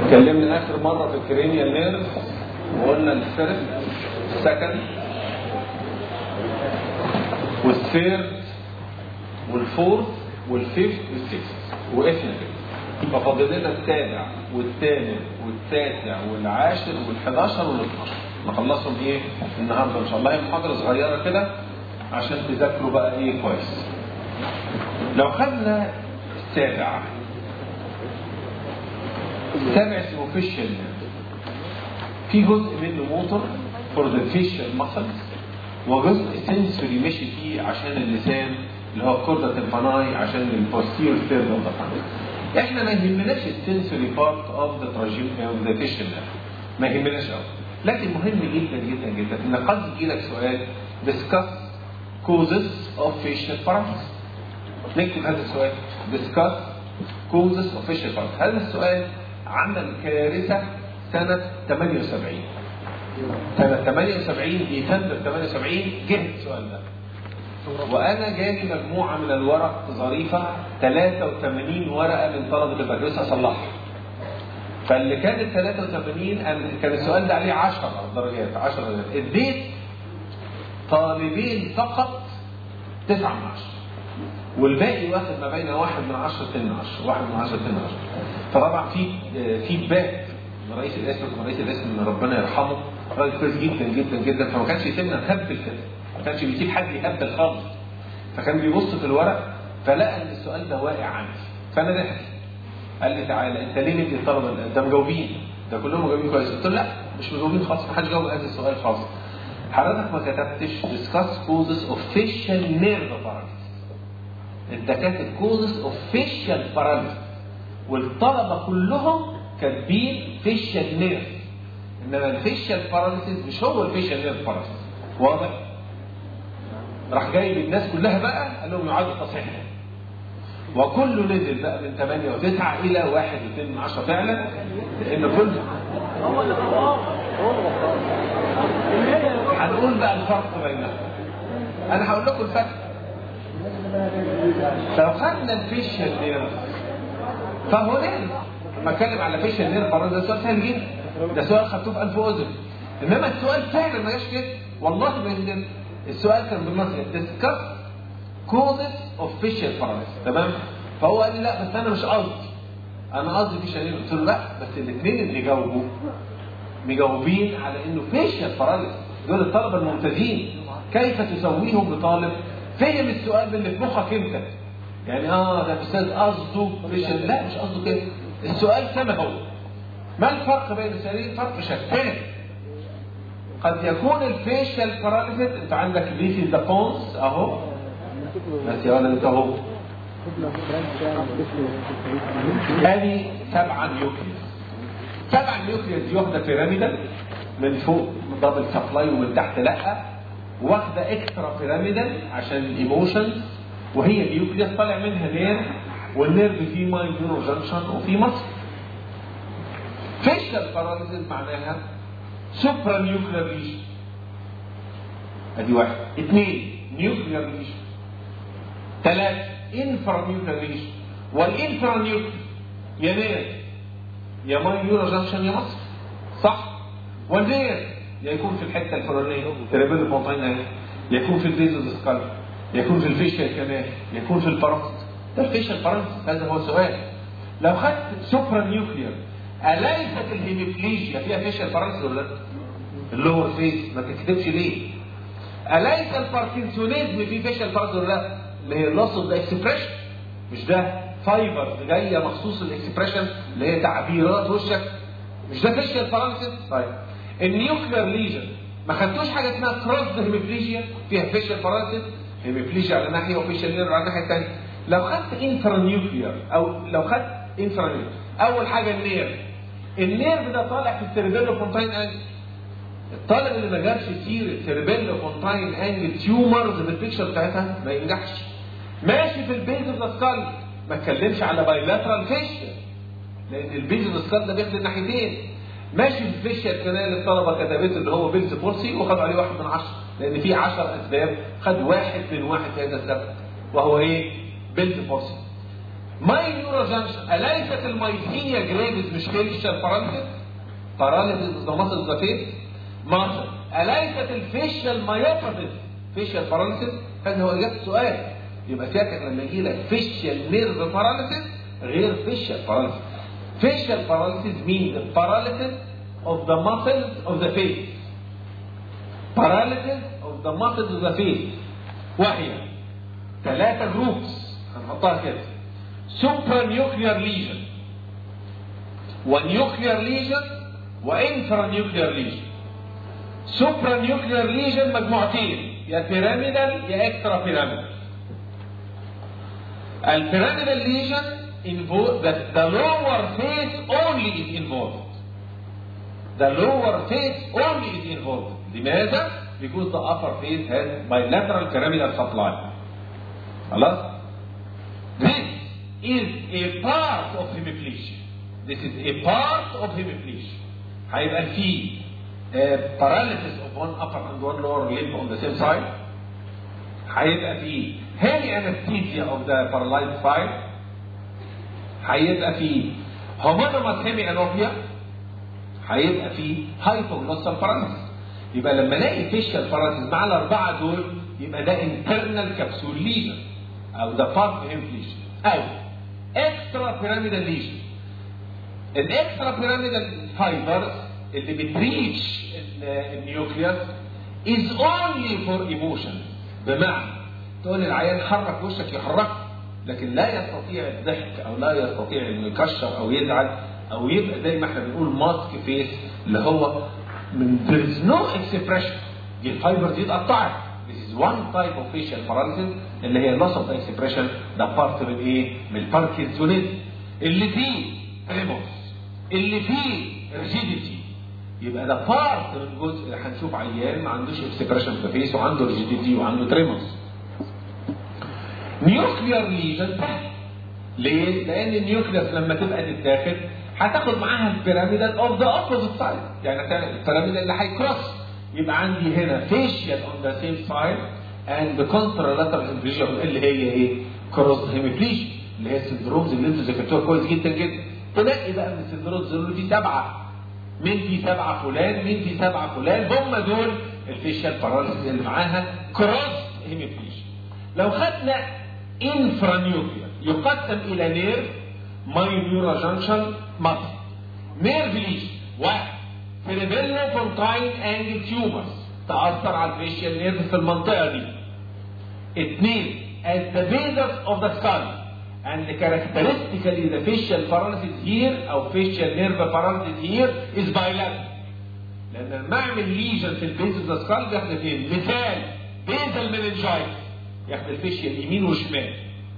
اتكلمنا اخر مره في الكرينيال نيرف وقلنا الفيرست السكند والثيرد والفورث والفيفث والسيكست، وقفنا كده. يبقى فاضل لنا السابع والثامن والتاسع والعاشر وال11 وال12 نخلصهم ايه النهارده ان شاء الله. هي محاضره صغيره كده عشان تذاكروا بقى ايه كويس. لو خدنا السابع اسمه فيشل، في جزء منه موتور فور ذا فيشل ماسلز، وجزء سنسوري ماشي فيه عشان اللسان اللي هو كوردة الفناي عشان البوستيريور ثيرد اوف ذا فناي. احنا ما يهمناش السنسوري بارت اوف ذا تراجيم اوف ذا فيشل، ما يهمناش قوي، لكن مهم جدا جدا جدا ان قد يجي لك سؤال discuss causes of facial paralysis. نكتب هذا السؤال discuss causes of facial paralysis. هذا السؤال عمل كارثة سنة 78. سنة 78 ديسمبر 78 جه السؤال ده، وأنا جالي مجموعة من الورق ظريفة 83 ورقة من طلبة البكالوريوس أصلحها. فاللي كانت 83 كان السؤال ده عليه 10 درجات 10 درجات، اديت طالبين فقط 9 من 10، والباقي واخد ما بين 1 من 10 2 من 10 1 من 10 2 من 10. فطبعا في فيدباك من رئيس القسم من ربنا يرحمه، راجل كويس جدا جدا جدا، فما كانش يسيبنا نهبل كده، ما كانش بيسيب حد يهبل خالص. فكان بيبص في الورق فلقى ان السؤال ده واقع عندي، فانا ضحك قال لي تعالى انت ليه مدي الطلبه ده مجاوبين؟ ده كلهم مجاوبين كويس. قلت له لا مش مجاوبين خالص، ما حدش جاوب هذا السؤال خالص. حضرتك ما كتبتش discuss causes of facial nerve paralysis، انت كاتب causes of facial paralysis، والطلبه كلهم كاتبين facial nerve، انما الفيشال باراليسيس مش هو الفيشال نيرف باراليسيس. واضح؟ راح جايب الناس كلها بقى قال لهم يعادوا تصحيحها، وكله نزل بقى من 8 و9 الى 1 و2 من 10 فعلا، لان كله هنقول بقى الفرق بينهم. انا هقول لكم الفرق. لو خدنا الفيشال نيرف فهو نيرف، لما اتكلم على فيشال نيرف باراليسيس ده سؤال سهل جدا، ده سؤال خدتوه في أنف وأذن. انما السؤال فعلا ما جاش كده والله ما يندم. السؤال كان بالنص discuss causes of facial paralysis، تمام؟ فهو قال لي لا بس انا مش قصدي، انا قصدي facial nerve. قلت له لا بس الاثنين اللي جاوبوا مجاوبين على انه facial paralysis، دول الطلبه الممتازين. كيف تسويهم بطالب فهم السؤال اللي في مخك انت؟ يعني ده الاستاذ قصده facial، لا مش قصده كده، السؤال كما هو. ما الفرق بين السؤالين؟ فرق شتان. قد يكون الفيشال باراليسيس انت عندك ليسي ذا بونس اهو، بس يا ولد انت اهو ادي 7 نيوكليوس. 7 نيوكليوس دي واخده بيراميدال من فوق دبل سبلاي ومن تحت لا، واخده اكسترا بيراميدال عشان الايموشنز، وهي نيوكليوس طالع منها نيرف، والنيرف فيه مايند نيورو جانكشن وفيه مصل. فيشال باراليسيس معناها سوبرا نيوكلير ليجن، ادي 1. 2 نيوكلير ليجن. 3 انفرا نيوكلير ليجن. والانفرا نيوكلير يا نير يا مايند نيورو جانكشن يا مصر، صح؟ والنير يا يكون في الحته الفلانيه تريبل بونتاين، يكون في البيزوس سكال، يكون في الفيشال كمان، يكون في الباراسيت. ده الفيشال باراليسيس، هذا هو السؤال. لو خدت سوبرا نيوكلير أليست الهيميبليجيا فيها فيشال باراليسيس ولا لا؟ اللور فيس ما تكتبش ليه؟ أليس الباركنسونيزم فيه فيشال باراليسيس ولا لا؟ اللي هي اللوس اوف ذا اكسبريشن، مش ده فايبرز جايه مخصوص الاكسبريشن اللي هي تعبيرات وشك، مش ده فيشال باراليسيس؟ طيب النيوكلير ليجن ما خدتوش حاجه اسمها كروس هيميبليجيا فيها فيشال باراليسيس، هيميبليجيا على ناحيه وفيشال نيرف على الناحيه الثانيه. لو خدت انفرا نيوكلير او لو خدت انفرا نيوكلير، اول حاجه النيرف ده طالع في السيربيلو فونتاين انجل. الطالب اللي ما جابش سيره السيربيلو فونتاين انجل تيومرز بالبيكشر بتاعتها ما ينجحش. ماشي في البيز اوف ذا سكال، ما اتكلمش على بايلاترال فيشيا لان البيز اوف ذا سكال ده بياخد الناحيتين. ماشي في الفيشيا كمان الطلبه كتبته اللي هو بيلز بورسي وخد عليه 1 من 10، لان في 10 اسباب، خد 1 من 1 في هذا السبب وهو ايه؟ بيلز بورسي. ماي نيوروجانكشن، أليست المايسينيا جريفيس مش فيشيال باراليسيس؟ باراليسيس ذا ماسل ذا فيس ماسل. أليست الفيشيال مايوباثيس فيشيال باراليسيس؟ هذا هو إجابة السؤال. يبقى سيادتك لما يجي لك فيشيال نيرف باراليسيس غير فيشيال باراليسيس. فيشيال باراليسيس means the paralysis of the muscles of the face. paralysis of the muscles of the face. وهي 3 جروبس هنحطها كده: supranuclear lesion ونيوكلير lesion وانفرانيوكلير lesion. supranuclear lesion مجموعتين، يا pyramidal يا extra pyramidal. البيراميدال lesion involved the lower face only is involved. The lower face only is involved. لماذا؟ Because the upper face has bilateral pyramidal supply. خلاص؟ This is a part of hemiplegia. This is a part of hemiplegia. هيبقى فيه paralysis of one upper and one lower limb on the same side. هيبقى فيه heavy anesthesia of the paralyzed side. هيبقى فيه homonymous hemianopia. هيبقى فيه hypoglossal paralysis. يبقى لما الاقي facial paralysis مع ال4 دول يبقى ده internal capsule lesion او ده part hemiplegia او extra pyramidal lesion. الاكسترا بيراميدال فايبرز اللي بتريتش النيوكليوس is only for emotion. بمعنى تقول للعيان حرك وشك يحركه، لكن لا يستطيع الضحك او لا يستطيع انه يكشر او يزعل او يبقى زي ما احنا بنقول ماسك فيس اللي هو من there is no expression. دي الفايبرز دي اتقطعت. This is one type of facial paralysis اللي هي loss of expression. ده بارت من ايه؟ من الباركنسونيزم اللي فيه ريموس اللي فيه ريجيديتي. يبقى ده بارت من جزء اللي هنشوف عيان ما عندوش اكسبريشن في فيس وعنده ريجيديتي وعنده تريموس. نيوكلير ليجن ليه؟ لان النيوكليوس لما تبقى تتاخد هتاخد معاها البيراميدال اوف ذا اوبوزيت سايد، يعني البيراميدال اللي هيكروس. يبقى عندي هنا فيشيال اون ذا سيم سايد اند كونترالاترال هيميبليجيا اللي هي ايه؟ كروس هيميبليجيا اللي هي السندرومز اللي انتوا ذاكرتوها كويس جدا جدا. تلاقي بقى من السندرومز دول في 7 مين في 7 فلان مين في 7 فلان هم دول الفيشيال باراليسيس اللي معاها كروس هيميبليجيا. لو خدنا انفرانيوكلير يقسم الى نيرف مايونيورا جانكشن ماسل. نيرف ليجن 1 سيريبيلو فونتاين انجل تيومرز تاثر على الفيشيال نيرف في المنطقه دي. 2 at the base of the skull and characteristically the facial paralysis here او facial nerve paralysis here is bilateral. لان لما اعمل ليجن في البيز اوف ذا سكال بياخد اثنين. مثال بيزل مننجايتس ياخد الفيشيال يمين وشمال.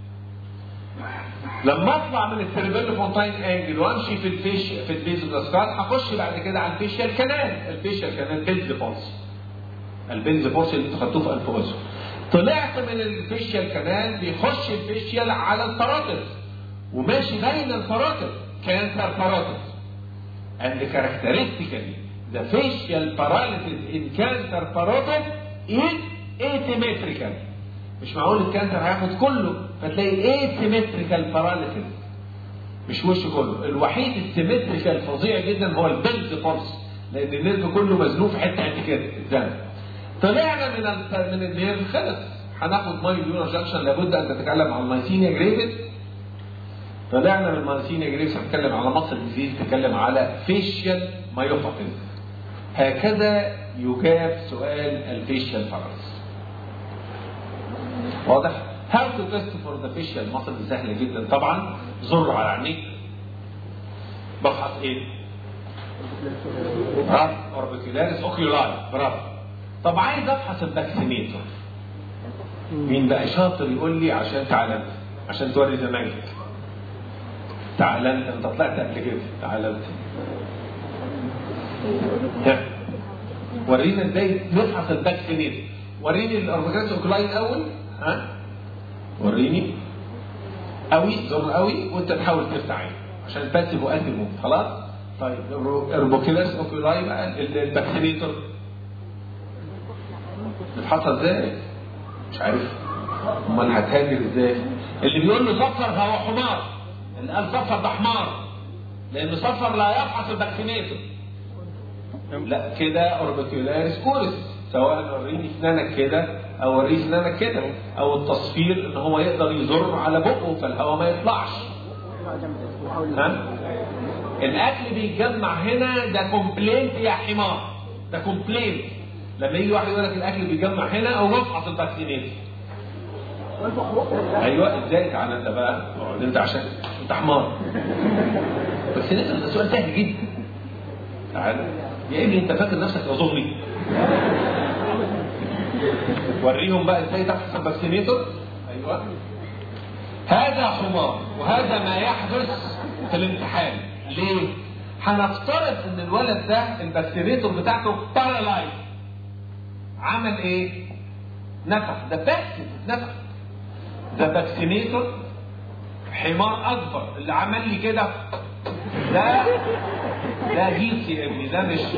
لما اطلع من السيربيلو فونتاين انجل وامشي في البيز اوف ذا سكال هخش بعد كده على الفيشيال كانال. الفيشيال كانال بنز بولس. البنز بولس اللي انتوا خدتوه في انف واذن. طلعت من الفيشيال كانال بيخش الفيشيال على الباراتس وماشي بين الباراتس كانسر باراتس. and characteristically the facial paralysis in cancer parotid is asymmetrical. مش معقول الكانسر هياخد كله فتلاقي asymmetrical paralysis مش وش كله. الوحيد السيمتريكال فظيع جدا هو البنز بولس لان النيرف كله مزنوق في حته قد كده الزمن. طلعنا من النيرف خلص هناخد مايونيورا جانكشن لابد ان نتكلم عن المايسينيا جريفيس. طلعنا من المايسينيا جريفيس هنتكلم على مصل ديزيز نتكلم على فيشيال مايوباثيز. هكذا يجاب سؤال الفيشيال باراليسيس. واضح؟ هاو تو تيست فور ذا فيشيال ماسل سهله جدا طبعا. زر على عينيك بفحص ايه؟ برافو اوربيكولاريس اوكيولاي برافو. طب عايز افحص الباكسيميتر. مين بقى شاطر يقول لي عشان تعالى عشان توري زمايلك. تعالى انت طلعت قبل كده. تعالى انت. ورينا ازاي نفحص الباكسيميتر. وريني الاوربيكولاريس اوكيولاي الاول. ها؟ وريني قوي زر قوي وانت تحاول تفتح عينك عشان الباسيف واكتف خلاص. طيب اوربيكولاريس اوكيولاي بقى الباكسيميتر نفحصها ازاي؟ مش عارف. امال هتهاجر ازاي؟ اللي بيقول له صفر فهو حمار، اللي قال صفر ده حمار، لأن صفر لا يفحص الفاكسينيتور. لا كده اوربيكولاريس اوريس، سواء وريني اسنانك كده او وريني اسنانك كده، او التصفير ان هو يقدر يزر على بقه فالهواء ما يطلعش. الاكل بيتجمع هنا، ده كومبلينت يا حمار، ده كومبلينت. لما يجي واحد يقول لك الاكل بيتجمع هنا او نفحص الفاكسينيتور. ايوه ازاي؟ تعالى انت بقى اقعد انت عشان انت حمار. بس ده سؤال سهل جدا. تعالى يا ابني انت فاكر نفسك يظهري؟ وريهم بقى ازاي تفحص الفاكسينيتور. ايوه هذا حمار، وهذا ما يحدث في الامتحان. ليه؟ هنفترض ان الولد ده الفاكسينيتور بتاعته بارالايز. عمل ايه؟ نفخ، ده فاكسين نفخ. ده فاكسينيتور حمار اكبر اللي عمل لي كده. ده جيس يا ابني، ده مش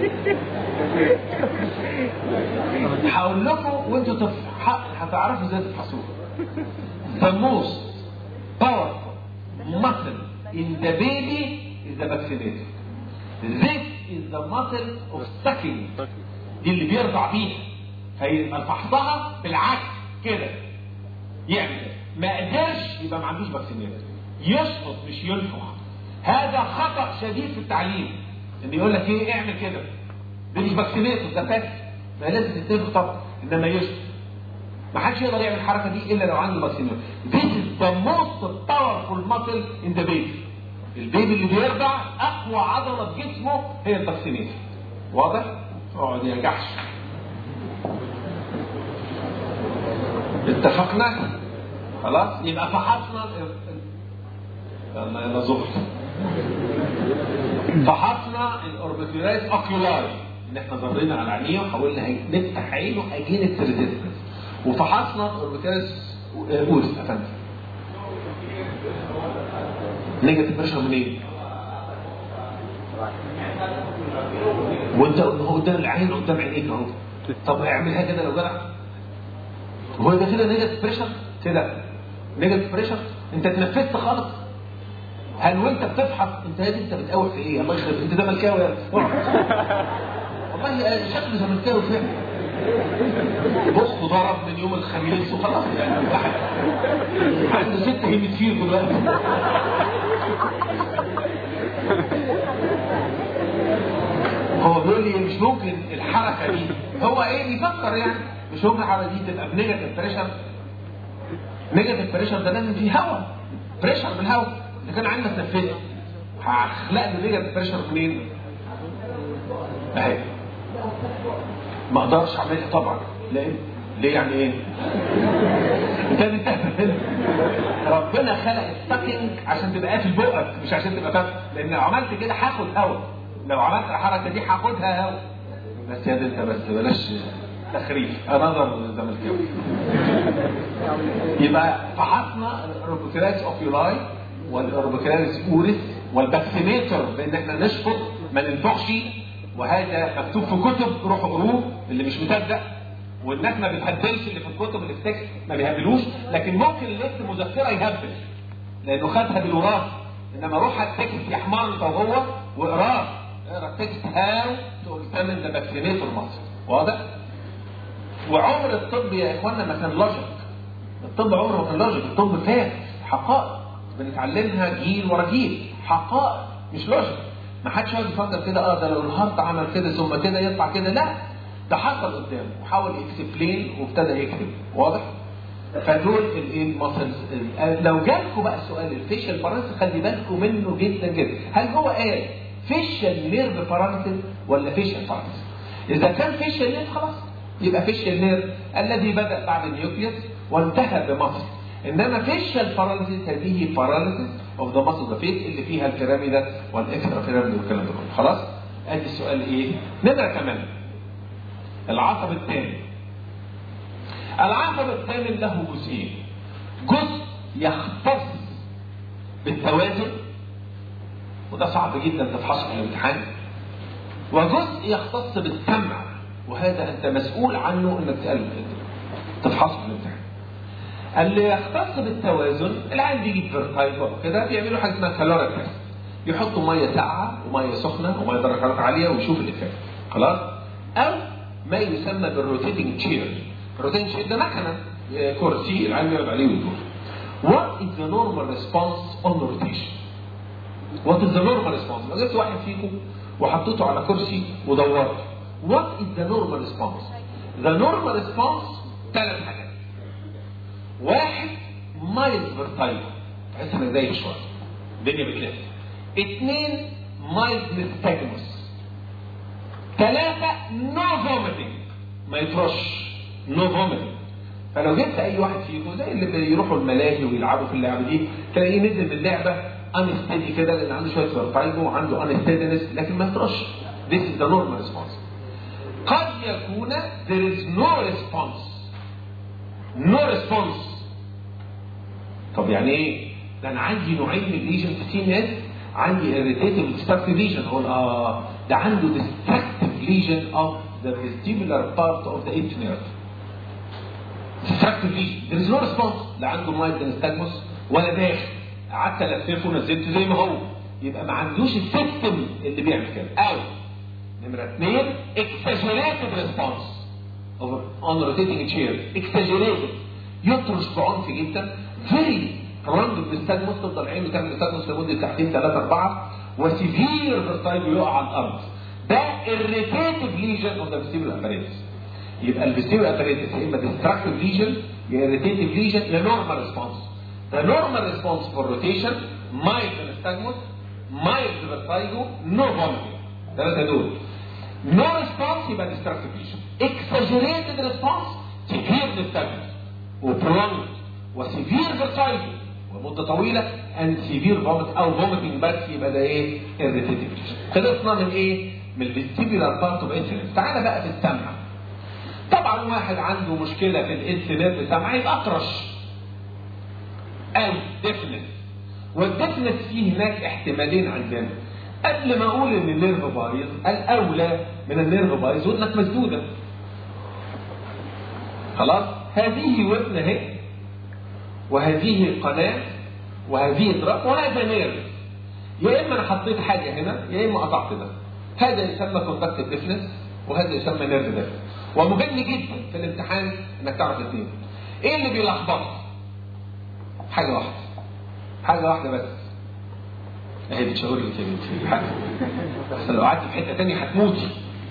هقول لكم وانتوا هتعرفوا ازاي تفحصوه. The most powerful muscle in the baby is the vaccinator. This is the muscle of sucking. دي اللي بيرضع بيها. هيبقى فحصها بالعكس كده. يعمل كده. ما قدرش يبقى ما عندوش فاكسينيتور. يشفط مش ينفخ. هذا خطأ شديد في التعليم. ان يقول لك ايه اعمل كده. ده مش فاكسينيتور، ده فاكس. ما لازم تتنفخ طبعا، انما يشفط. ما حدش يقدر يعمل الحركه دي الا لو عنده فاكسينيتور. This is the most powerful muscle in the baby. البيبي اللي بيرضع اقوى عضله في جسمه هي الفاكسينيتور. واضح؟ اقعد يا جحش. اتفقنا؟ خلاص؟ يبقى فحصنا يلا زهر. فحصنا الاوربيكولاريس اوكيولاي، ان احنا ضرينا على عينيه وحاولنا نفتح عينه اجينت ريزيستنس. وفحصنا الاوربيكولاريس اوريس افندم. نيجاتيف بريشر منين؟ وانت هو قدام العين قدام عينيك اهو. طب اعملها كده لو جدع. هو ده كده نيجاتيف بريشر؟ كده نيجاتيف بريشر؟ انت اتنفست خالص. هل وانت بتفحص انت بتقاوح في ايه؟ الله يخرب انت زملكاوي يا والله شكله زملكاوي فعلا. بص ضرب من يوم الخميس وخلاص يعني واحد عنده 6 هيمتفير دلوقتي. هو بيقول لي مش ممكن الحركه دي، هو ايه بيفكر يعني مش ممكن الحركه دي تبقى بنيجاتيف بريشر. نيجاتيف بريشر ده لازم فيه هواء، بريشر بالهواء. اذا كان عندك تنفيذ هخلق لي نيجاتيف بريشر منين؟ اهي ما اقدرش اعملها طبعا. ليه يعني ايه؟ ربنا خلق السكنج عشان تبقى قافل بقك مش عشان تبقى فاتح، لان لو عملت كده هاخد هواء. لو عملت الحركه دي هاخدها هواء. بس يا انت بس بلاش تخريف، انا نظر زملكاوي. يبقى فحصنا الاوربيكولاريس اوكيولاي والاوربيكولاريس اوريس والفاكسينيتور بان احنا نشفط ما ننفخش. وهذا مكتوب في كتب، روحوا قروه اللي مش مصدق. والناس ما بتهبلش اللي في الكتب اللي في التكست ما بيهبلوش، لكن ممكن اللي يكتب مذكره يهبل لانه خدها بالوراثه. انما روح التكست يا حمار انت وهو واقراه. اقرا التكست هاو تو اكزامين ذا فاكسينيتور ماسل. واضح؟ وعمر الطب يا اخوانا ما كان لوجيك. الطب عمره ما كان لوجيك، الطب فات حقائق بنتعلمها جيل ورا جيل، حقائق مش لوجيك. ما حدش يقعد يفكر كده ده لو الهارت عمل كده ثم كده يطلع كده، لا ده حصل قدامه وحاول يكسبلين وابتدى يكتب. واضح؟ فدول الماسلز. لو جالكم بقى سؤال الفيشل باراليسيس خلي بالكم منه جدا جدا. هل هو قال فيشل نيرف باراليسيس ولا فيشل باراليسيس؟ اذا كان فيشل نيرف خلاص يبقى فيشل نيرف الذي بدا بعد النيوكليوس وانتهى بمصل. انما فيشل باراليسيس هذه باراليسيس اوف ذا ماسل ذا فيس اللي فيها البيراميدا والاكسترا بيراميدا والكلام ده كله. خلاص؟ ادي السؤال ايه؟ نمره كمان العصب الثاني. العصب الثاني له جزئين. جزء يختص بالتوازن وده صعب جدا تفحصه في الامتحان، وجزء يختص بالسمع وهذا انت مسؤول عنه انك تفحصه في الامتحان. اللي يختص بالتوازن العين بيجي فيرتايجو كده بيعملوا حاجه اسمها كالوريك تيست، يحطوا ميه ساقعه وميه سخنه وميه درجه حراره عاليه ويشوف الايفكت خلاص. او ما يسمى بالروتيتنج تشير. الروتيتنج تشير ده مكنه كرسي العين يقعد عليه ويدور. What is the normal response on rotation؟ What is the normal response؟ لو جبت واحد فيكم وحطيته على كرسي ودورته What is the normal response؟ The normal response 3 حاجات. 1 مايلد فيرتايجو تحس انك دايخ شويه الدنيا بتلف. 2 مايلد نستاجموس. 3 نو فوميتنج ما يطرش نو فوميتنج. فلو جبت اي واحد فيكم زي اللي بيروحوا الملاهي ويلعبوا في اللعبه دي تلاقيه نزل من اللعبه انستيدي كده لان عنده شويه فيرتايجو وعنده انستيدنس لكن ما يطرش. This is the normal response. قد يكون there is no response. No response. طب يعني ايه؟ ده انا عندي نوعين من الليجن في سي ناس، عندي irritative destructive lesion. اقول ده عنده destructive lesion of the vestibular part of the eighth nerve. destructive lesion. There is no response. لا عنده mild nystagmus ولا داخل. قعدت الففه ونزلته زي ما هو. يبقى ما عندوش السيستم اللي بيعمل كده. او نمرة 2 exaggerated response on rotating chair. exaggerated يطرش بعنف جدا. very prolonged nystagmus تفضل عينه تعمل nystagmus لمدة ساعتين 3 4 وسيفير فيرتايجو يقع على الارض. ده irritative lesion of the vestibular apparatus. يبقى الفيستيبولار apparatus يا اما destructive lesion يا irritative lesion يا normal response. The normal response for rotation mild nystagmus mild vertigo no vomiting. 3 دول. No response يبقى destructive lesion. exaggerated response severe nystagmus وprolonged وسيفير فيرتايجو ومده طويله and severe vomit او vomiting بس يبقى ده ايه؟ irritative lesion. خلصنا من ايه؟ من الفيستيبولار بارت اوف انسولين. تعالى بقى في السمع. طبعا واحد عنده مشكله في الانسولين السمع يبقى اطرش او ديفنس. والديفنس فيه هناك احتمالين عندنا. قبل ما اقول ان النيرف بايظ الاولى من النيرف بايظ ودنك مسدوده. خلاص؟ هذه ودن اهي وهذه قناه وهذه ادراك وهذا نيرف. يا اما انا حطيت حاجه هنا يا اما قطعت ده. هذا يسمى كوندكتيف ديفنس وهذا يسمى نيرف ديفنس. ومهم جدا في الامتحان انك تعرف الاثنين. ايه اللي بيلخبطك؟ حاجه واحده بس. اهي بتشاور لي في حاجه بس لو قعدت في حته ثانيه هتموتي.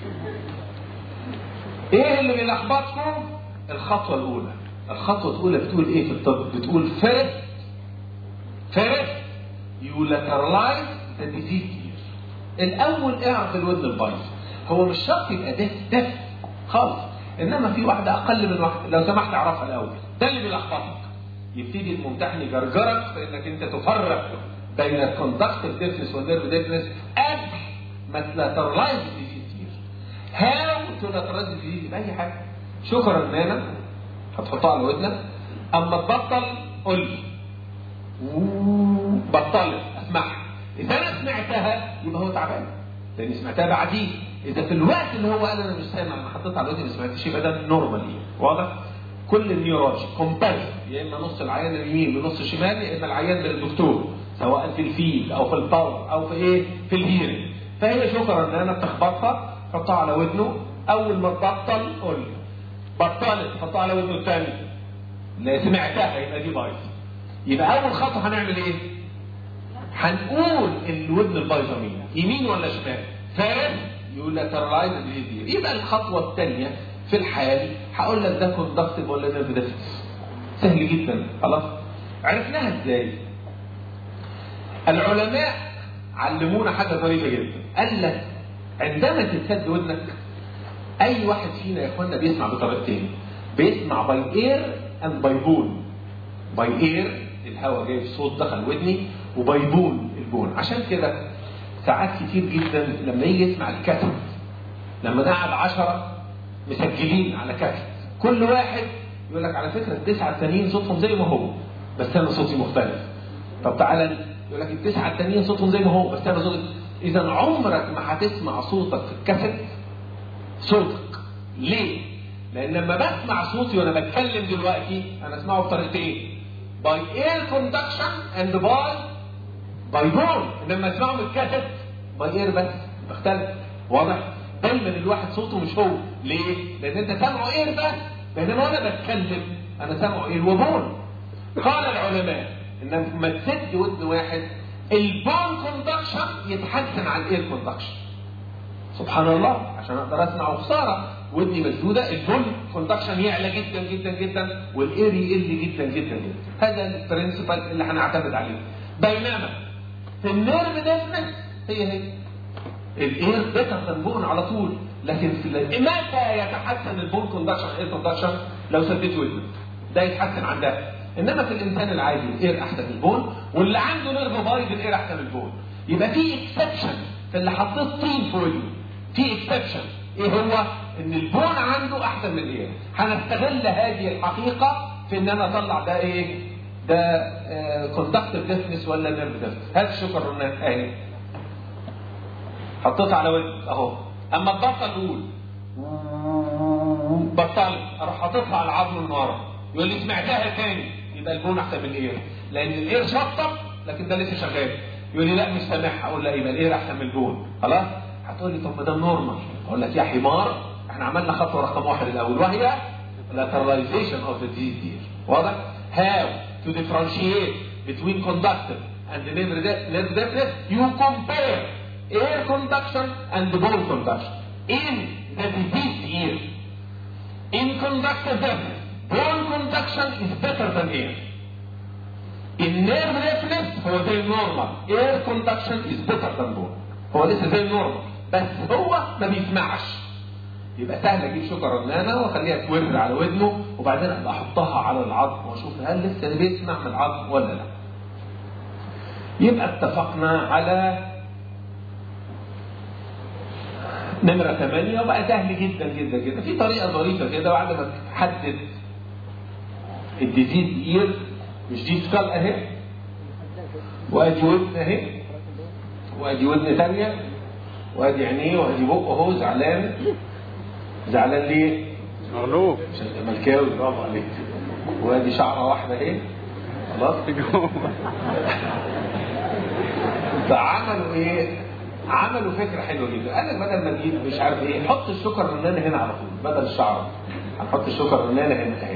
ايه اللي بيلخبطكم؟ الخطوه الاولى بتقول ايه في الطب؟ بتقول first you lateralize the disease. الاول اعرف الودن البايظ. هو مش شرط يبقى ده خالص، انما في واحده اقل من واحده لو سمحت اعرفها الاول. ده اللي بيلخبطك. يبتدي الممتحن يجرجرك في انك انت تفرق بين الكوندكتيف ديفنس والنيرف ديفنس قبل ما تلاترلايز الديزيز. هاو تلاترلايز الديزيز باي حاجه. شكرا نانا هتحطها على ودنك. اما تبطل قول لي بطلت اسمعها. اذا انا سمعتها يبقى هو تعبان لاني سمعتها بعديه. اذا في الوقت اللي هو قال انا مش سامع انا حطيتها على ودني ما سمعتش يبقى ده نورمالي. واضح؟ كل النيورولوجي كومباريزن يا اما نص العيان اليمين بنص الشمال يا اما العيان بالدكتور سواء في الفيل او في الباور او في ايه في الهيرنج. فهي شكرا ان انا بتخبطها حطها على ودنه. اول ما تبطل قول لي بطلت حطها على ودنه الثاني. لا سمعتها يبقى دي بايظه. يبقى اول خطوه هنعمل ايه؟ هنقول الودن البايظه مين؟ يمين ولا شمال؟ فارس يقول لك ترالايز دي. يبقى الخطوه الثانيه في الحال هقول لك ده كوندكتيف ولا نيرف ديفنس. سهل جدا. خلاص عرفناها ازاي؟ العلماء علمونا حاجه ظريفه جدا. قال لك عندما تسد ودنك اي واحد فينا يا اخوانا بيسمع بطريقتين. بيسمع باي اير اند باي بون. باي اير الهواء جاي صوت دخل ودني وباي بون البون. عشان كده ساعات كتير جدا لما يجي يسمع الكاسيت لما قعد 10 مسجلين على كاسيت كل واحد يقول لك على فكره ال9 التانيين صوتهم زي ما هو بس انا صوتي مختلف. طب تعالى يقول لك ال9 التانيين صوتهم زي ما هو بس انا صوتي. اذا عمرك ما هتسمع صوتك في الكاسيت صوتك. ليه؟ لان لما بسمع صوتي وانا بتكلم دلوقتي انا اسمعه بطريقتين، باي اير كوندكشن اند باي بون، انما اسمعه بالكاسيت باي اير بس بختلف. واضح؟ دايما الواحد صوته مش هو. ليه؟ لان انت سامعه اير بس، بينما وانا بتكلم انا سامعه اير وبون. قال العلماء ان لما تسد ودن واحد البون كوندكشن يتحسن عن الاير كوندكشن. سبحان الله، عشان اقدر اسمع وخساره ودني مسدوده البون كوندكشن يعلى جدا جدا جدا والاير يقل جدا جدا جدا. هذا البرنسبل اللي هنعتمد عليه. بينما في النيرف ديفنس هي الاير بيتر تنبون على طول، لكن في متى يتحسن البون كوندكشن الاير كوندكشن؟ لو سديت ودنك ده يتحسن عن ده. انما في الانسان العادي الاير احسن البون، واللي عنده نيرف بايظ الاير احسن البون. يبقى في اكسبشن في اللي حطيت طين في ودنه، في اكسبشن. ايه هو؟ ان البون عنده احسن من الاير. هنستغل هذه الحقيقه في ان انا اطلع ده ايه؟ ده كوندكتيف ديفنس ولا نيرف ديفنس. هات الشكر هناك اهي حطيتها على ودنك اهو. اما تبطل قول بطل اروح حاططها على العظم من ورا، يقول لي سمعتها تاني، يبقى البون احسن من الاير، لان الاير شطب لكن ده لسه شغال. يقول لي لا مش سامعها، اقول لا يبقى الاير احسن من البون. خلاص؟ هتقول لي طب ما ده نورمال. اقول لك يا حمار احنا عملنا خطوه رقم 1 الاول وهي lateralization of the disease ear. واضح؟ how to differentiate between conductive and nerve deafness. You compare air conduction and bone conduction in the diseased ear. In conductive deafness, bone conduction is better than air. In nerve deafness هو زي النورمال، air conduction is better than bone. هو لسه زي النورمال بس هو ما بيسمعش. يبقى سهل اجيب شوكه رنانه واخليها تورد على ودنه وبعدين ابقى احطها على العظم واشوف هل لسه بيسمع من العظم ولا لا. يبقى اتفقنا على نمرة 8 وبقى سهل جدا جدا جدا. في طريقة ظريفة كده بعد ما تحدد الديزيز اير، مش دي سكال اهي وادي ودن اهي وادي ودن ثانية وادي عينيه وادي بقه اهو. زعلان ليه؟ مغلوب عشان ملكاوي. برافو عليك. وادي شعرة واحدة اهي. خلاص؟ فعملوا ايه؟ عملوا فكرة حلوة جدا. قال لك بدل ما تجيب مش عارف ايه، حط الشوكة الرنانة هنا على طول بدل الشعر. هنحط الشوكة الرنانة هنا اهي.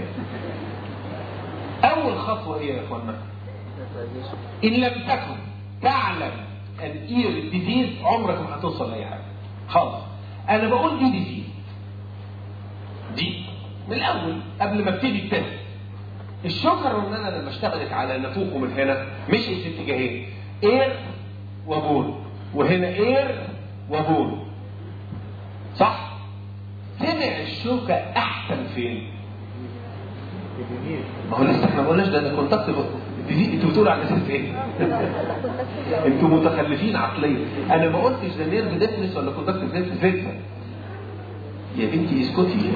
أول خطوة ايه يا اخوانا؟ إن لم تكن تعلم الإير ديزيز عمرك ما هتوصل لأي حاجة خالص. أنا بقول دي ديزيز دي من الأول قبل ما ابتدي التست. الشوكة الرنانة لما اشتغلت على نافوخه من هنا مشيت في اتجاهين، اير وبون، وهنا اير وبون. صح؟ سمع الشوكة احسن فين؟ ما هو لسه احنا ما قلناش ده كونتاكت. انتوا بتقولوا على اساس ايه؟ انتوا متخلفين عقليا. انا ما قلتش ده نيرف ديفنس ولا كونتاكت ديفنس. يا بنتي اسكتي.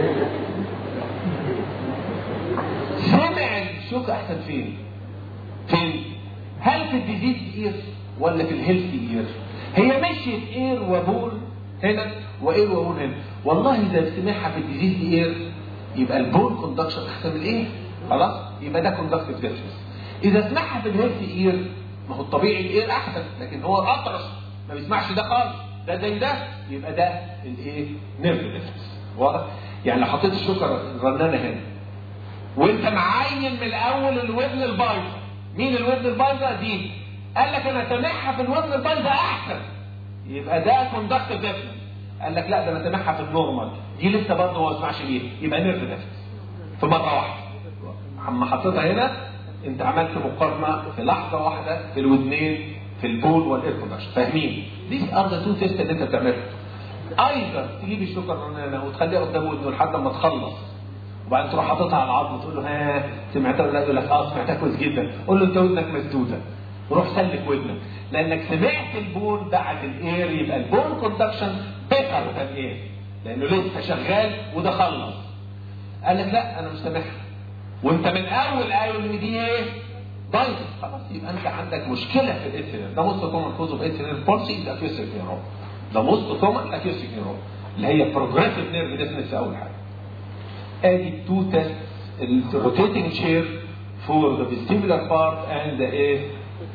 سمع الشوكة احسن فين؟ هل في الديزيز اير ولا في الهيلثي اير؟ هي مشيت اير وبون هنا واير وبون هنا. والله اذا سمعها في الديزيز اير يبقى البون كوندكشن احسن من الاير. خلاص؟ يبقى ده كوندكتيف ديفنس. اذا سمعها في الهيلثي اير ما هو الطبيعي الاير احسن، لكن هو اطرش ما بيسمعش ده خالص، ده زي ده، يبقى ده الايه؟ نيرف ديفنس. واضح؟ يعني لو حطيت الشوكة الرنانة هنا وانت معين من الاول الودن البايظه. مين الودن البايظه دي؟ قال لك انا سامعها في الودن البايظه احسن، يبقى ده كوندكتيف ديفنس. قال لك لا ده انا سامعها في النورمال دي لسه برضه هو ما بيسمعش بيها، يبقى نيرف ديفنس في مره واحده. اما حطيتها هنا انت عملت مقارنه في لحظه واحده في الودنين في البول والاير كوندكشن. فاهمين؟ دي ار ذا تو تيست اللي انت بتعملها. ايضا تجيب الشوكه الرنانه وتخليها قدام ودنه لحد ما تخلص وبعدين تروح حاططها على العظم وتقول له ها سمعتها ولا لا؟ يقول لك سمعتها كويس جدا. قول له انت ودنك مسدوده، وروح سلك ودنك لانك سمعت البون بعد الاير. يبقى البون كوندكشن بيتر ذان اير لانه لسه شغال وده خلص. قال لك لا انا مش سامعها وانت من اول قايل ان دي ايه؟ بايظه. خلاص يبقى انت عندك مشكله في الاثنين. ده موست كومن كوز اوف اثنين بولسي از اكيوستيك نيرون. ده موست كومن اكيوستيك نيرون اللي هي بروجريسيف نيرف ديفنس اول حاجه. ادي التو تيست، الروتيتنج شير فور ذا vestibular part and ايه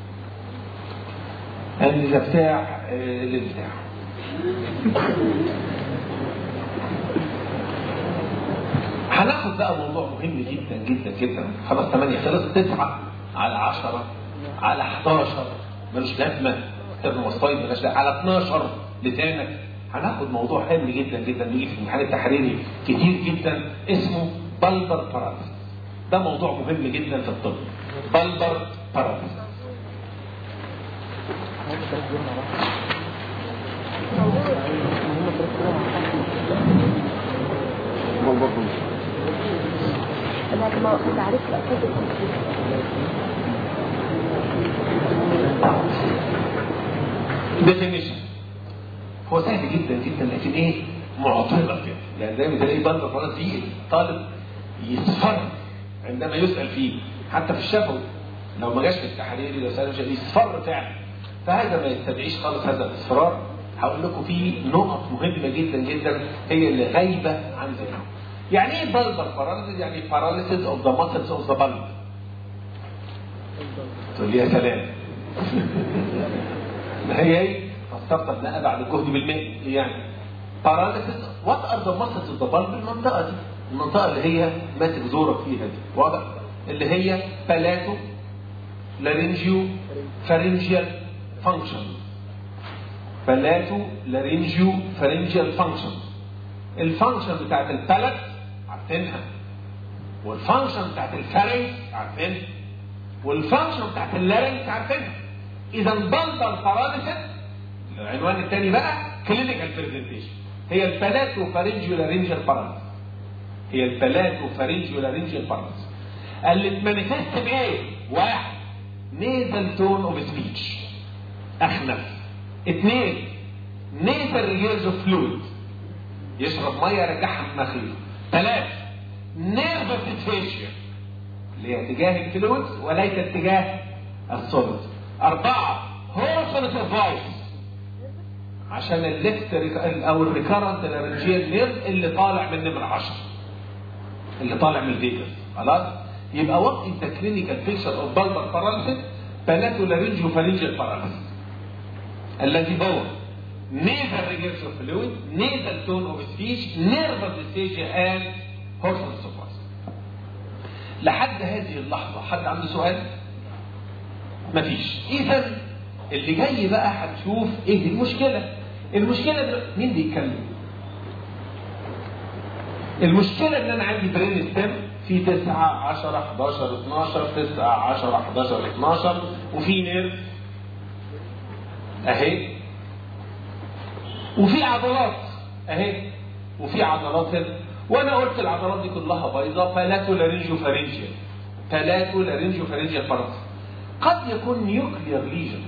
and ذا بتاع البتاع. هناخد بقى موضوع مهم جدا جدا جدا. خلاص 8 خلص، 9 على 10 على 11 ملوش لازمه، الترموستايد ملوش لازمه، على 12 لسانك. هناخد موضوع هام جدا جدا بيجي في الامتحان التحريري كتير جدا اسمه بالبر باراليسيس. ده موضوع مهم جدا في الطب، بالبر باراليسيس. definition هو سهل جدا جدا، لكن ايه معضله كده. يعني زي ما تلاقي بالبر باراليسيس دي طالب يصفر عندما يسال فيه، حتى في الشفوي لو ما جاش في التحريري لو سأله يصفر فعلا. فهذا ما يستدعيش خالص هذا الاصفرار. هقول لكم فيه نقط مهمه جدا جدا هي اللي غايبه عن ذهنكم. يعني ايه بالبر باراليسيس؟ يعني paralysis of the muscles of the bulb. تقول لي يا سلام. ما هي فسرت ابنائها بعد الجهد بالمئة. يعني paralysis what are the muscles of the bulb؟ المنطقه دي، المنطقه اللي هي ماسك زورك فيها دي، واضح؟ اللي هي بلاتو لارينجيو فارنجيال فانكشن. بلاتو لارينجيو فارنجيال فانكشن. الفانكشن بتاعت البلات عارفينها، والفانكشن بتاعت الفارنج عارفينها، والفانكشن بتاعت اللارنج عارفينها. اذا بالبر باراليسيس العنوان الثاني بقى كلينيكال بريزنتيشن هي البلاتو فارنجيو لارينجيال باراليسيس. هي البلاتو فارنجيو لارينجيال باراليسيس اللي تمانيفست بايه؟ 1 نيزل تون اوف سبيتش، اخنف. 2 نيزل ريجيرز اوف فلويد، يشرب ميه يرجعها من مناخيره. 3 نيرفس اتفيشيا اللي هي اتجاه الفلويد وليس اتجاه السوليد. 4 هورسونس اوف فويس عشان الليفت او الريكارنت لارنجيال نيرف اللي طالع من نمره 10 اللي طالع من الفيجاس. خلاص؟ يبقى وات ان ذا كلينيكال بيكتشر اوف بالبر باراليسيس بلاتو لارنجيو فارنجيال باراليسيس الذي هو nasal regress of fluid, nasal tone of speech, nervous dysphagia and hoarseness of voice. لحد هذه اللحظة حد عنده سؤال؟ مفيش. إذا اللي جاي بقى هتشوف إيه المشكلة. المشكلة مين بيتكلم؟ المشكلة إن أنا عندي برين ستيم في 9 10 11 12 9 10 11 12 وفي نيرف أهي، وفي عضلات اهي، وفي عضلات هنا. وانا قلت العضلات دي كلها بايظه. بلاتو لارينجيو فارنجيال، بلاتو لارينجيو فارنجيال باراليسيس. قد يكون نيوكلير ليجن،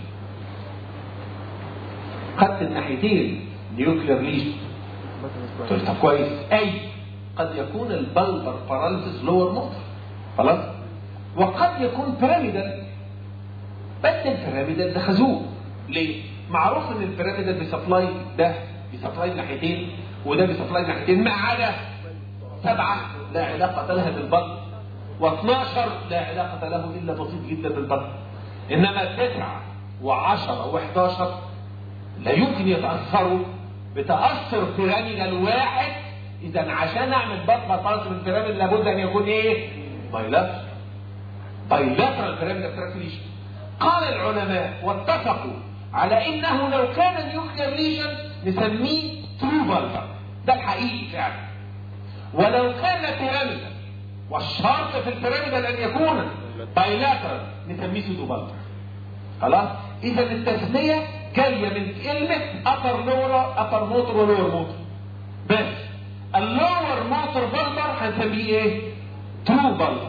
خدت الناحيتين نيوكلير ليجن. قلت طب كويس. اي قد يكون البلبر باراليسيس لور موتور، خلاص، وقد يكون بيراميدال. بس البيراميدال ده خازوق. ليه؟ معروف ان البيراميدال بيسبلاي، ده بيسبلاي الناحيتين وده بيسبلاي الناحيتين، ما عدا 7 لا علاقه لها بالبطن، و12 لا علاقه له الا بسيط جدا بالبطن. انما 9 و10 و11 لا يمكن يتاثروا بتاثر بيراميدال واحد. اذا عشان اعمل بطن طرف من البيراميد لابد ان يكون ايه؟ بايلاترال. بايلاترال بيراميدال تراكليشن. قال العلماء واتفقوا على انه لو كان نيوكلير ليجن نسميه ترو بالبر، ده الحقيقي فعلا. ولو كان بيراميدال، والشرط في البيراميدال ان يكون بايلاترال، نسميه سودو بالبر. خلاص؟ اذا التسميه جايه من كلمه ابر لورا، ابر موتور ولور موتور. بس اللور موتور بالبر هنسميه ايه؟ ترو بالبر.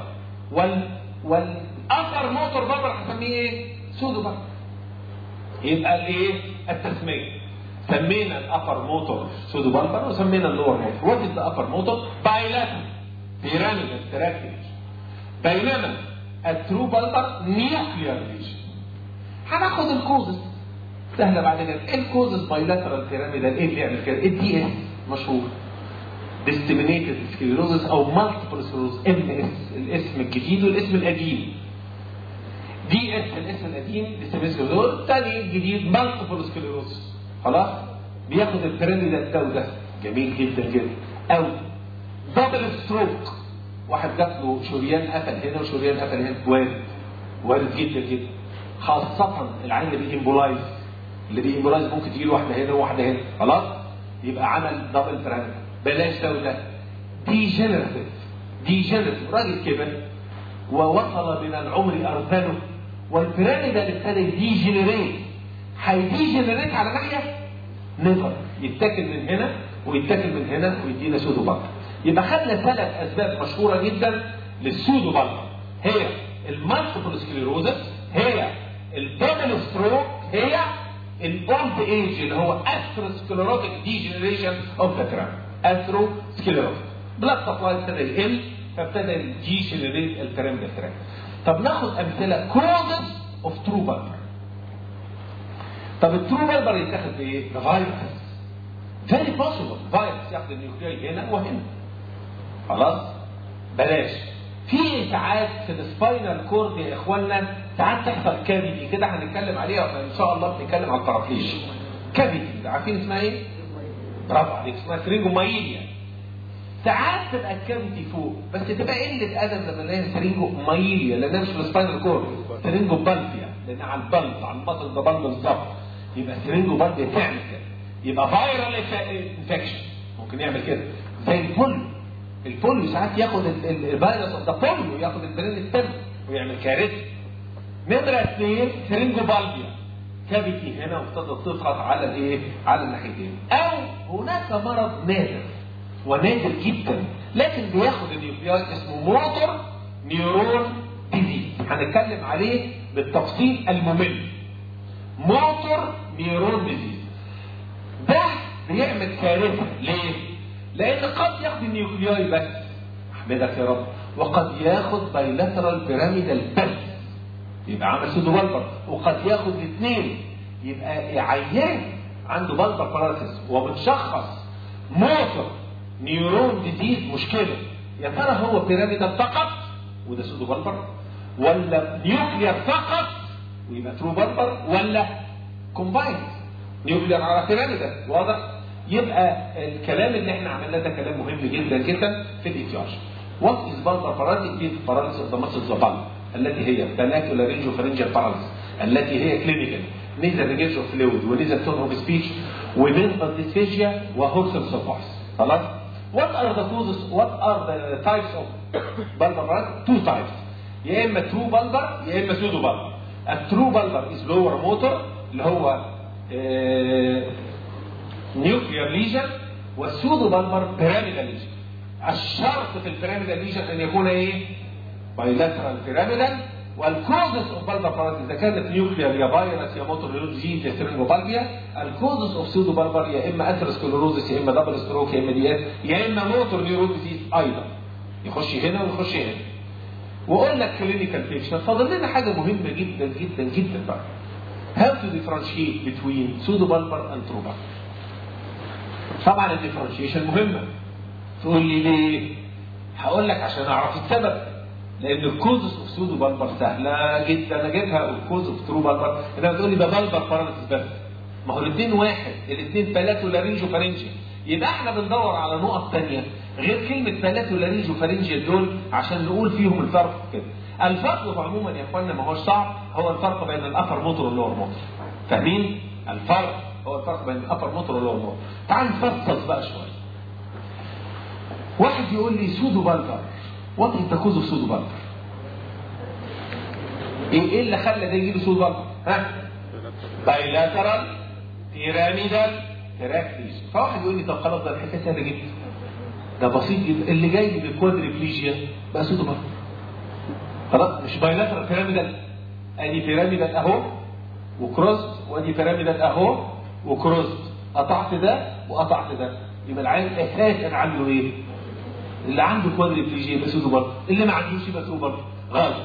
والابر موتور بالبر هنسميه ايه؟ سودو بالبر. يبقى الايه؟ التسميه. سمينا الابر موتور سودو بالبر وسمينا اللور موتور. وات از الابر موتور؟ بايلاترال بيراميدال تراكليشن. بينما الترو بالبر نيوكلير ليجن. هناخد الكوزز سهله بعد كده. الكوزز بايلاترال بيراميدال ايه اللي يعمل كده؟ الدي اس مشهور. ديستيمينيتد سكليروزس او مالتيبل سكليروزس، MS الاسم الجديد والاسم القديم. DS الاسم القديم ديستيمينيتد سكليروزس، الثاني الجديد مالتيبل سكليروزس. خلاص؟ بياخد البيراميدال ده وده، جميل جدا جدا. او دبل ستروك، واحد جات له شريان قفل هنا وشريان قفل هنا، وارد جدا جدا. خاصة العين اللي بيمبولايز، ممكن تجي له واحدة هنا وواحدة هنا، خلاص؟ يبقى عمل دبل بيراميد. بلاش ده وده. ديجنراتيف، راجل كبر ووصل من العمر أرذله والبيراميد اللي ابتدى ديجنريت، هيديجنريت على ناحية نيفر، يتاكل من هنا ويتاكل من هنا ويدينا سودو بالبر. يبقى خدنا 3 أسباب مشهورة جدا للسودو بالبر، هي المالتيبل سكليروزس، هي الدبل ستروك، هي الاولد ايج اللي هو اثروسكليروتيك ديجنريشن اوف ذا بيراميد. اثروسكليروتيك بلاد سبلاي ابتدى يقل، فابتدى يديجنريت البيراميدال تراك. طب ناخد امثله كوزز اوف ترو بالبر. طب الترو بالبر يتاخد بايه؟ بفيروس. فيري بوسيبل فيروس ياخد النيوكلياي هنا وهنا. خلاص؟ بلاش. في ساعات في السباينال كورد يا اخوانا ساعات تحصل كافيتي كده، هنتكلم عليها ان شاء الله. بنتكلم عن البارافليش كافيتي، عارفين اسمها ايه؟ برافو عليك، اسمها سرينجومايليا. ساعات تبقى الكافيتي فوق، بس تبقى قله ادب لما نلاقيها سرينجومايليا، لانها مش في السباينال كورد، سرينجو بالبيا، لانها على البلب، على المصل ده بلب بالظبط. يبقى سرينجو بالبيا تعمل كده. يبقى فايرال انفكشن ممكن يعمل كده، زي البوليو ساعات ياخد الفيروس ده بوليو، ياخد البرين التم ويعمل كارثه. نمره 2 سرينجو بالبيا، كافيتي هنا وابتدت تضغط على الايه؟ على الناحيتين. او هناك مرض نادر ونادر جدا لكن بياخد النيوكلياي اسمه موتور نيورون ديزيز، هنتكلم عليه بالتفصيل الممل. موتور نيورون ديزيز ده بيعمل كارثه. ليه؟ لان قد ياخد النيوكلياي بس، احمدك يا رب، وقد ياخد بايلاترال بيراميدال بس، يبقى عمل سودو بالبر. وقد ياخد الاثنين، يبقى عيان عنده بالبر باراليسيس وبتشخص موتور نيورون ديزيز. مشكله يا ترى هو بيراميدال فقط وده سودو بالبر، ولا نيوكليير فقط ويبقى ترو بالبر، ولا كومبايند نيوكليير على بيراميدال؟ واضح؟ يبقى الكلام اللي احنا عملناه ده كلام مهم جدا جدا في الاتياج. وات از بالبر باراليسيس؟ دي باراليسيس اوف ذا ماسلز اوف بالبر، التي هي باناكيولار رينجوفارنجيال باراليسيس، التي هي كلينيكال نيزل ريجيرج اوف فلويد ونيزل تون اوف سبيتش ومنطقه ديسفيجيا وهورسل سوباس. خلاص؟ What are the causes? What are the types of bulbar paralysis? 2 types. يا اما true bulbar يا اما pseudo bulbar. الtrue bulbar is lower motor اللي هو nuclear lesion، والpseudo bulbar pyramidal lesion. الشرط في البيراميدال lesion ان يكون ايه؟ bilateral pyramidal. والكوزس اوف بالبر باراليسيس اذا كانت نيوكليير يا فيروس يا موتور نيورون ديزيز يا سيرينجوبالبيا. الكوزس اوف سودو بالبر يا اما اثيروسكليروزس يا اما دبل ستروك يا اما ديات يا اما موتور نيورون ديزيز ايضا، يخش هنا ويخش هنا. وقلنا كلينيكال بيكشر. فاضل لنا حاجه مهمه جدا جدا جدا بقى، how to differentiate between pseudo bulbar and true bulbar. طبعا الديفرنشيشن مهمه. تقول لي ليه؟ هقول لك عشان اعرف السبب. لان الكوزس اوف سودو بالبر سهله جدا اجيبها، والكوز اوف ترو بالبر انت بتقول لي ده بالبر باراليسيس بس، ما هو الاثنين واحد، الاثنين بالاتولارينجو فارنجيال. يبقى احنا بندور على نقط ثانيه غير كلمه بالاتولارينجو فارنجيال دول عشان نقول فيهم الفرق كده. الفرق عموما يا اخوانا ما هوش صعب، هو الفرق بين الابر موتور واللور موتور. فاهمين؟ الفرق هو الفرق بين الابر موتور واللور موتور. تعال نفصص بقى شويه. واحد يقول لي سودو بالبر، وات از ذا كوز اوف سودو بالبر؟ ايه اللي خلى ده يجيله سودو بالبر؟ ها؟ بايلاترال بيراميدال تراك ليجن. فواحد يقول لي طب خلاص ده الحكايه سهله جدا، ده بسيط جدا، اللي جاي بالكوادريبليجيا بقى سودو بالبر. خلاص مش بايلاترال بيراميدال، ادي بيراميدال اهو وكروست، وادي بيراميدال اهو وكروست، قطعت ده وقطعت ده، يبقى العين اساسا عنده ايه؟ اللي عنده كوادريبليجيا يبقى سودو بالبر، اللي ما عندوش يبقى سودو بالبر. غلط.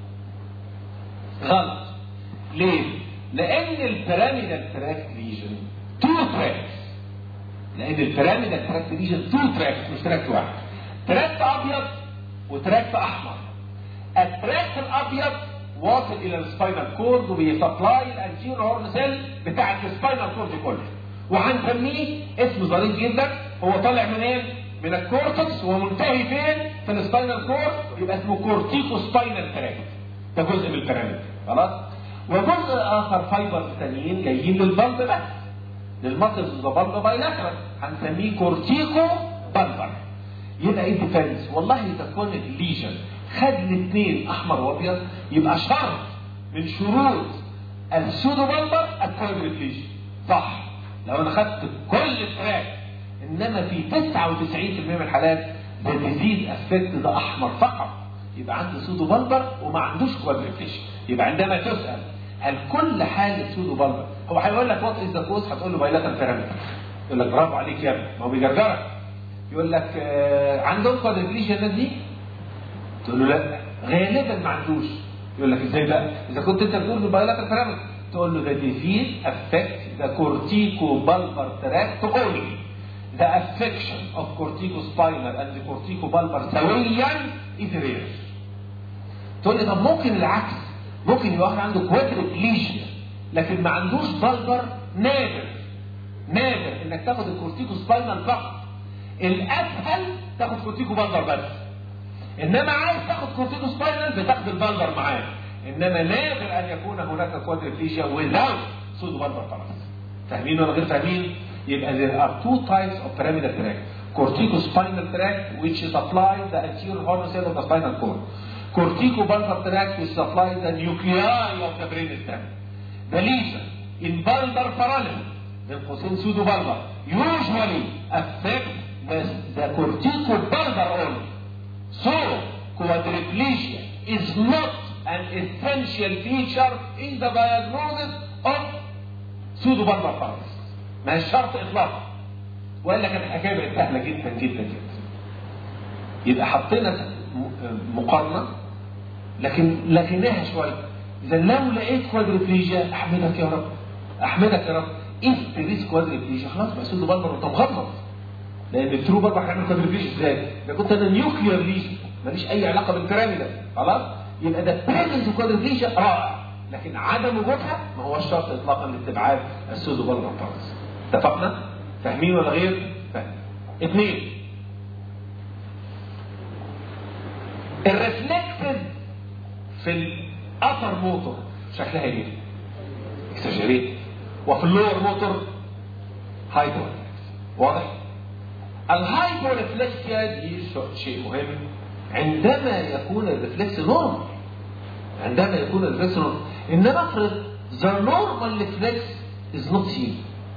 غلط. ليه؟ لأن البيراميدال تراك ليجن 2 تراكس. لان البيراميدال تراكت ليجن تو تراكت مش تراكت واحد، تراكت ابيض وتراكت احمر. التراكت الابيض واصل الى السباينال كورد وبيسبلاي الانتيريور هورن سيل بتاع السباينال كورد كله، وهنسميه اسم ظريف جدا، هو طالع منين؟ من الكورتكس ومنتهي فين؟ في السباينال كورد، يبقى اسمه كورتيكو سباينال تراكت. ده جزء من البيراميد خلاص. وجزء اخر فايبرز ثانيين جايين للبلب بس، للمسلز البلب بايلاترال، هنسميه كورتيكو بلبر. يبقى ايه الديفرنس؟ والله اذا كان الليجن خد الاثنين احمر وابيض يبقى شرط من شروط السودو بلبر الكوادريت ليجن، صح؟ لو انا خدت كل التراك، انما في 99% من الحالات ده ديزيز افكت ده احمر فقط، يبقى عنده سودو بلبر وما عندوش كوادريت ليجن. يبقى عندما تسال هل كل حاله سودو بلبر، هو هيقول لك وات از ذا كوز، هتقول له بايلاترال بيراميد، يقول لك برافو عليك يا ابني، ما هو بيجرجرك. يقول لك عندهم كوادريت ليجن الناس دي؟ تقول له لا غالبا ما عندوش. يقول لك ازاي بقى؟ اذا كنت انت بتقول له بايلاترال بيراميد، تقول له the disease affects the corticobulbar tract only. The affection of corticospinal and the corticobulbar سويا is rare. تقول لي طب ممكن العكس، ممكن يبقى واحد عنده كوادريت ليجن لكن ما عندوش بلبر، نادر نادر انك تاخد الكورتيكوسباينال فقط. الاسهل تاخد كورتيكوبلبر بس، انما عايز تاخد كورتيكوسباينال بتاخد البلبر معاه، انما نادر ان يكون هناك كوادريت ليجن without سودو بلبر خلاص. فاهمين ولا غير فاهمين؟ يبقى there are two types of pyramidal tract: corticospinal tract which supplies the anterior horn cell of the spinal cord, corticobulbar tract which supplies the nuclei of the brain stem. The lesion in bulbar parallel من قوسين pseudo bulbar usually affect the corticobulbar only. So quadriplegia is not an essential feature in the diagnosis of pseudobulbar paralysis. ما هي الشرط اطلاقا، والا كانت الحكايه بقت سهله جدا جدا جدا. يبقى حطينا مقارنه لكن لغيناها شويه. اذا لو لقيت كوادريبليجيا احمدك يا رب، احمدك يا رب. استريس كوادريبليجيا خلاص بقى سودو بلبر وانت مغمض، لان الترو بلبر هيعمل كوادريبليجيا ازاي؟ ده كنت انا نيوكلير ليجن ماليش اي علاقه بالبيراميدال خلاص. يبقى ده بريزنس كوادريبليجيا رائع، لكن عدم وجودها ما هو الشرط اطلاقا لاستبعاد السودو بلبر خالص. اتفقنا؟ فاهمين ولا غير؟ فاهم. 2 الريفلكسز في الابر موتور شكلها ايه؟ اكسجريت. وفي اللور موتور هايبو. واضح؟ الهايبو ريفلكسيا دي شيء مهم عندما يكون الريفلكس نورمال. عندما يكون الريفلكس نورمال، انما افرض the normal reflex is not seen.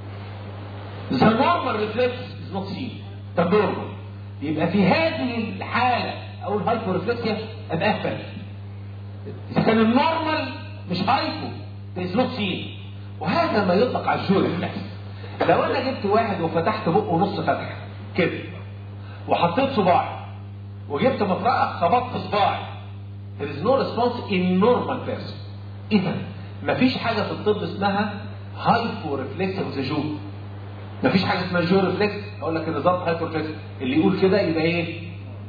The normal reflex is not seen. ده normal. يبقى في هذه الحالة أو الهايبو ريفلكسيا أبقى أقفل. إذا كان النورمال مش هايبو is not seen. وهذا ما يطلق على الجو ريفلكس. لو أنا جبت واحد وفتحت بقه نص فتحة كده وحطيت صباعي وجبت مطرقة خبطت صباعي، there is no response in normal person. إذا مفيش حاجة في الطب اسمها هايبو ريفلكسيا وزجو. مفيش حاجه اسمها جو ريفلكس. اقول لك النظام هايبر ريفلكس، اللي يقول كده يبقى ايه؟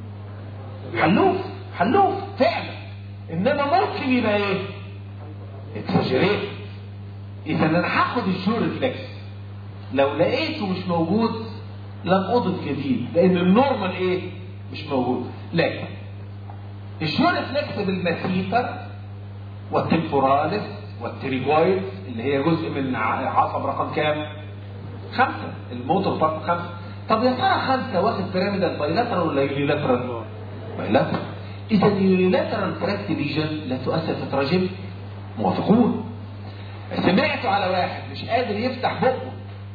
حلوف حلوف فعلا. انما ممكن يبقى ايه؟ اكسجريت. اذا انا هاخد الجو ريفلكس، لو لقيته مش موجود لم اضف جديد، لان النورمال ايه؟ مش موجود. لكن الجو ريفلكس بالمسيتر والتمبوراليس والتريجويد اللي هي جزء من عصب رقم كام؟ 5. الموتور بارت 5. طب يا ترى 5 واخد بيراميدال بايلاترال ولا يونيلاترال؟ بايلاترال. اذا اليونيلاترال تراكت ليجن لا تؤثر في التراجم. موافقون؟ سمعتوا على واحد مش قادر يفتح بقه،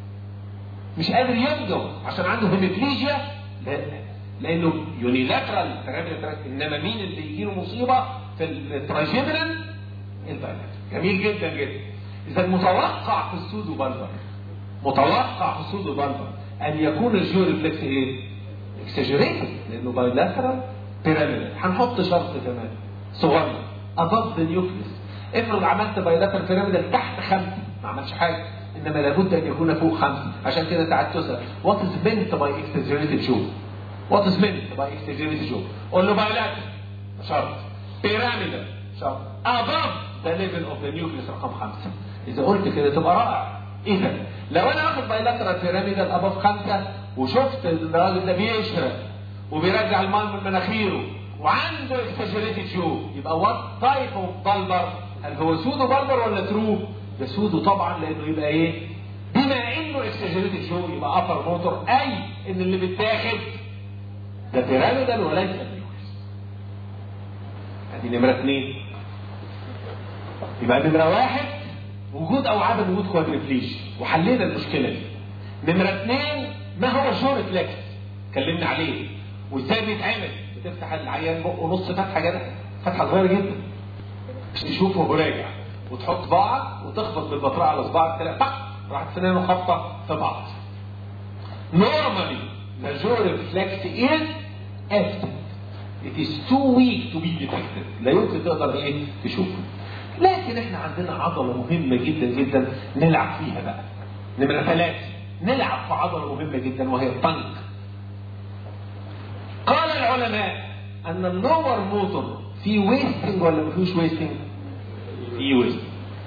مش قادر ينجو عشان عنده هيميبليجيا؟ لا، لانه يونيلاترال بيراميدال تراكت. انما مين اللي يجيله مصيبه في التراجيمنال؟ البايلاترال. جميل جدا جدا. اذا متوقع في السودو بلبر، متوقع في السودو بلبر ان يكون الجو ريفلكس ايه؟ اكسجريتد، لانه بايلاترال بيراميدال. هنحط شرط كمان صغير above the nucleus. افرض عملت بايلاترال بيراميدال تحت 5 ما عملش حاجه، انما لابد ان يكون فوق 5. عشان كده تعال تسال what is meant by exaggerated jaw. what is meant by exaggerated jaw؟ قول له bilateral شرط، pyramidal شرط، above the level of the nucleus رقم 5. اذا قلت كده تبقى رائع. اذا لو انا واخد bilateral pyramidal above 5 وشفت الراجل ده بيشرب وبيرجع الماء من مناخيره وعنده exaggerated jaw، يبقى what type of bulbar؟ هل هو سودو بلبر ولا ترو؟ ده سودو طبعا، لانه يبقى ايه؟ بما انه exaggerated jaw يبقى upper motor، اي ان اللي بيتاخد ده بيراميدال وليس النيوكليس. ادي نمره 2. يبقى نمره 1 وجود او عدم وجود كوادريبليجيا، وحلينا المشكله دي. نمره 2 ما هو الجو ريفلكس؟ اتكلمنا عليه وازاي بيتعمل. بتفتح العيان بقه نص فتحه كده، فتحه صغيره جدا عشان تشوفه وهو راجع، وتحط باعة وتخبط بالبطريق على صباعك تلاقي طق راحت سنانه خبطه في بعض. Normally the jaw reflex is active. It is too weak to be detected. لا يمكن تقدر ايه تشوفه. لكن احنا عندنا عضله مهمه جدا جدا نلعب فيها بقى. نمره 3 نلعب في عضله مهمه جدا وهي الطنك. قال العلماء ان اللور موتور في ويستنج ولا ما فيهوش ويستنج؟ في ويستنج.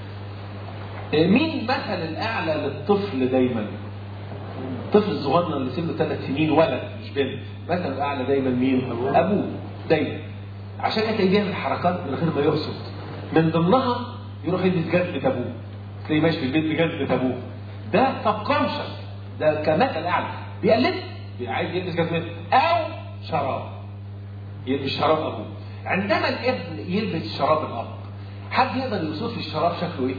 مين مثل الاعلى للطفل دايما؟ الطفل الصغير اللي سنه 3 سنين ولد مش بنت، مثل الاعلى دايما مين؟ ابوه دايما. عشان كده بيعمل حركات من غير ما يقصد، من ضمنها يروح يلبس جزمه ابوه، تلاقيه ماشي في البيت بجزمه ابوه. ده سبكونشس، ده كمثل اعلى بيقلد، عايز يلبس جزمه او شراب، يلبس شراب ابوه. عندما الابن يلبس شراب الاب، حد يقدر يوصف لي الشراب شكله ايه؟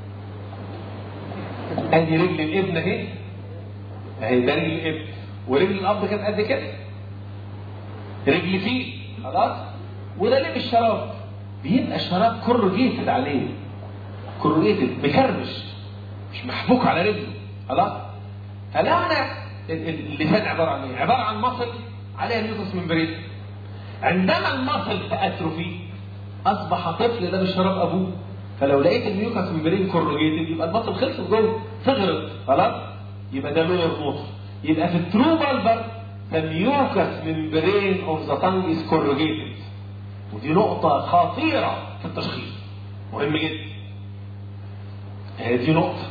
ادي رجل الابن اهي، اهي ده رجل الابن، ورجل الاب كانت قد كده، رجل فيه خلاص، وده لبس شراب. بيبقى الشراب كورجيتد عليه، كورجيتد مكرمش، مش محبوك على رجله خلاص. فلما اللسان عباره عن ايه؟ عباره عن مصل عليها ميوكس ممبرين. عندما المصل تأتروفي اصبح طفل ده بشراب ابوه، فلو لقيت الميوكس ممبرين كورجيتد يبقى المصل خلصت جوه، صغرت خلاص، يبقى ده لور موتور. يبقى في الترو بالبر the mucous membrane of the tongue is corrugated. ودي نقطة خطيرة في التشخيص، مهم جدا. دي نقطة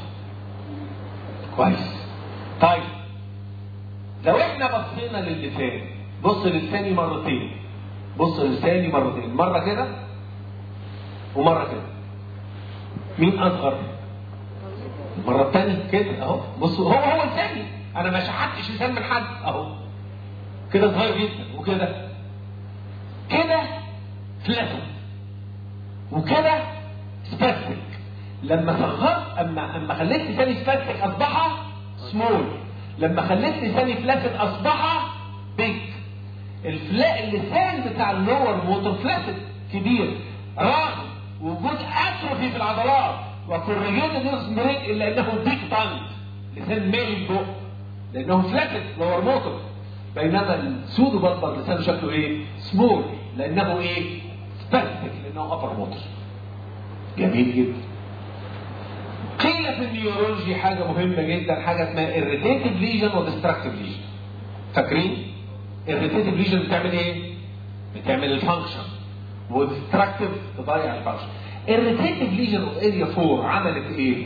كويس. طيب لو احنا بصينا للسان، بص للساني مرتين، بص للساني مرتين، مرة كده ومرة كده. مين أصغر؟ المرة الثانية كده اهو، بصوا هو لساني، أنا ما شحتش لسان من حد اهو، كده صغير جدا، وكده كده فلاتن، وكده سباستيك. لما صغرت اما خليت لساني سباستيك اصبح سمول، لما خليت لساني فلاتن اصبح بيج. اللسان بتاع اللور موتور فلاتن كبير، رغم وجود اتروفي في العضلات وكورجيتد نيوكليس ممبرين، الا انه بيج تانج، لسان مالي البق لانه فلاتن لور موتور. بينما السودو بالبر لسانه شكله ايه؟ سمول، لانه ايه؟ سباستيك، لانه ابر موتور. جميل جدا. قيل في النيورولوجي حاجه مهمه جدا، حاجه اسمها irritative lesion وديستراكتيف lesion. فاكرين؟ irritative lesion بتعمل ايه؟ بتعمل الفانكشن، وديستراكتيف تضيع الفانكشن. irritative lesion of area 4 عملت ايه؟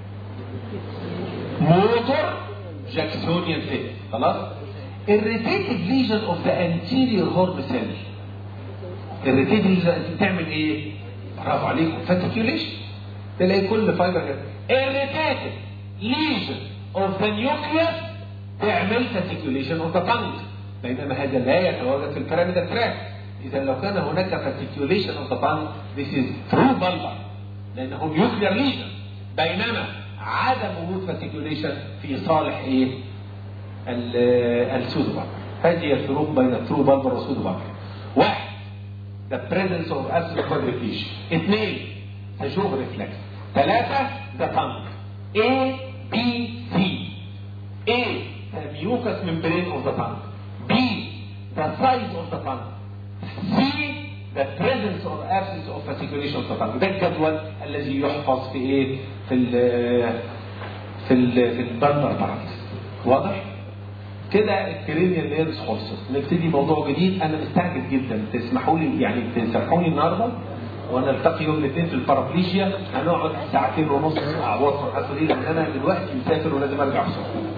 موتور جاكسونيان فيت، خلاص؟ irritative lesion of the anterior horn cell. irritative lesion بتعمل ايه؟ برافو عليكم، فاتيكيوليشن. تلاقي كل فايبر كده. irritative lesion of the nucleus تعمل فاتيكيوليشن of the tongue، بينما هذا لا يتواجد في البيراميدال تراك. اذا لو كان هناك فاتيكيوليشن of the tongue this is true bulbar لانه nuclear lesion، بينما عدم وجود فاتيكيوليشن في صالح ايه؟ السودو بالبر. هذه الفروق بين الترو بالبر والسودو بالبر. 1 the presence of absolute quadriplication. 2 the jaw reflex. 3 the tongue. A B C. A the mucous membrane of the tongue. B the size of the tongue. C the presence or absence of articulation of the tongue. ده الجدول الذي يحفظ في ايه؟ في البالمر باراليسيس. واضح؟ كده الكرينيال نيرفز خلصت. نبتدي موضوع جديد. انا مستعجل جدا، تسمحوا لي يعني تسامحوني النهارده ونلتقي يوم الاثنين في البارابليجيا. هنقعد ساعتين ونص اعوض في الحصه دي، لان انا دلوقتي مسافر ولازم ارجع بسرعه.